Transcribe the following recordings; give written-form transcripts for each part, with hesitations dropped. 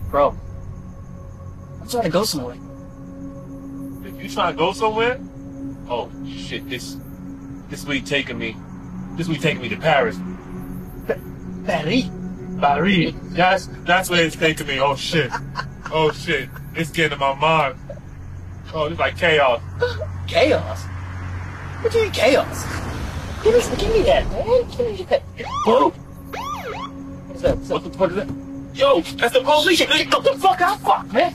Bro, I'm trying to go somewhere. If you trying to go somewhere? Oh shit, this week taking me to Paris. Paris? Paris. That's where it's taking me. Oh shit. Oh shit. It's getting in my mind. Oh, it's like chaos. Chaos? What do you mean chaos? Give me that, man. Give me that. Whoa! What's that? What is that? Yo, that's the police. Shit, get the fuck out, fuck, man.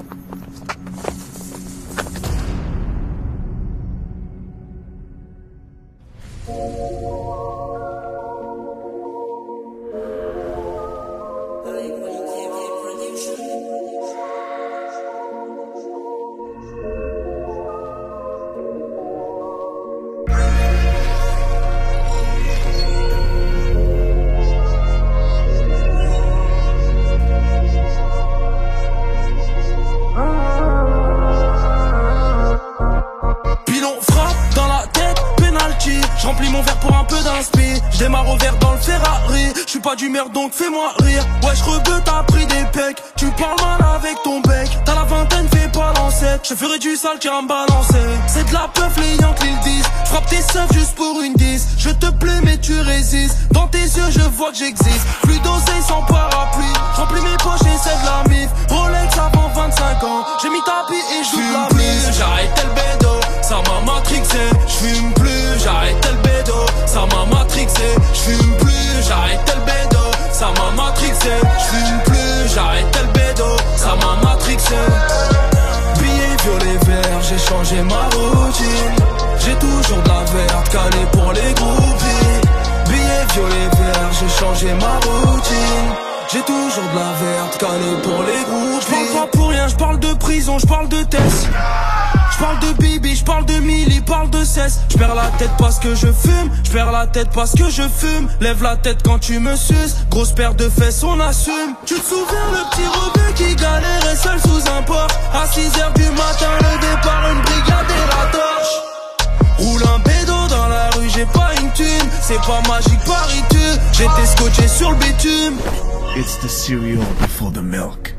J'remplis mon verre pour un peu d'inspi. J'démarre au vert dans le Ferrari. J'suis pas d'humeur donc fais-moi rire. Wesh rebeu t'as pris des pecs. Tu parles mal avec ton bec. T'as la vingtaine fais pas l'ancêtre. Je ferai du sale qui va me balancer. C'est de la peuf les Yankees le disent. J'frappe tes seufs juste pour une 10. Je te plais mais tu résistes. Dans tes yeux je vois que j'existe. Plus d'oseille sans parapluie. J'remplis mes poches et c'est de la mif. Rolex avant 25 ans. J'ai mis tapis et je joue de la mif. J'arrête le bédo. Ça m'a matrixé. J'fume plus. J'arrête le bédo. Ça m'a matrixé. J'fume plus. J'arrête le bédo. Ça m'a matrixé. J'fume plus. J'arrête le bédo. Ça m'a matrixé. Billets violet vert. J'ai changé ma routine. J'ai toujours de la verte calée pour les groupies. Billets violet vert. J'ai changé ma routine. J'ai toujours de la verte calée pour les groupies. J'parle pas pour rien. J'parle de prison. J'parle de test. J'parle de Bibi, j'parle de Milly, parle de cesse. J'perds la tête parce que je fume, j'perds la tête parce que je fume. Lève la tête quand tu me suces, grosse paire de fesses on assume. Tu te souviens le petit rebeu qui galérait seul sous un porche. À 6h du matin levé par une brigade et la torche. Roule un bédo dans la rue, j'ai pas une thune. C'est pas magique Paris tu. J'étais scotché sur le bitume. It's the cereal before the milk.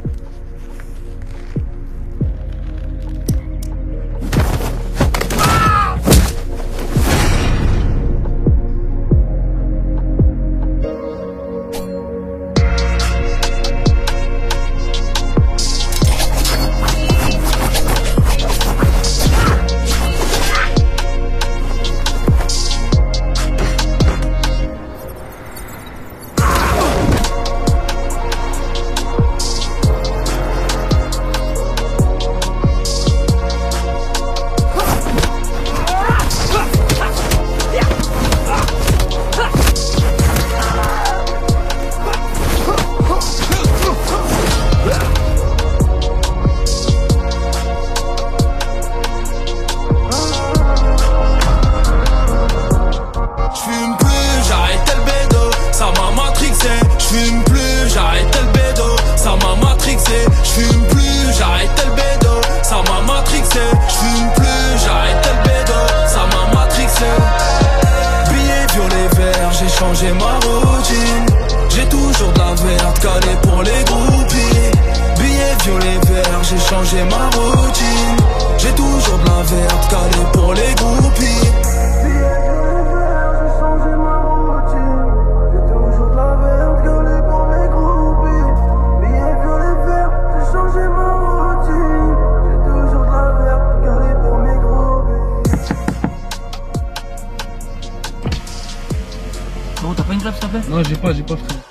J'ai ma routine. J'ai toujours de la verte calée pour les groupies. Billets violet vert, j'ai changé ma routine. J'ai toujours de la verte calée pour les groupies. Billets violet vert, j'ai changé ma routine. J'ai toujours de la verte calée pour les groupies. Billets violet vert, j'ai changé ma routine. J'ai toujours de la verte calée pour mes groupies. Bon, t'as pas une clap s'il te plaît? Non, j'ai pas frère.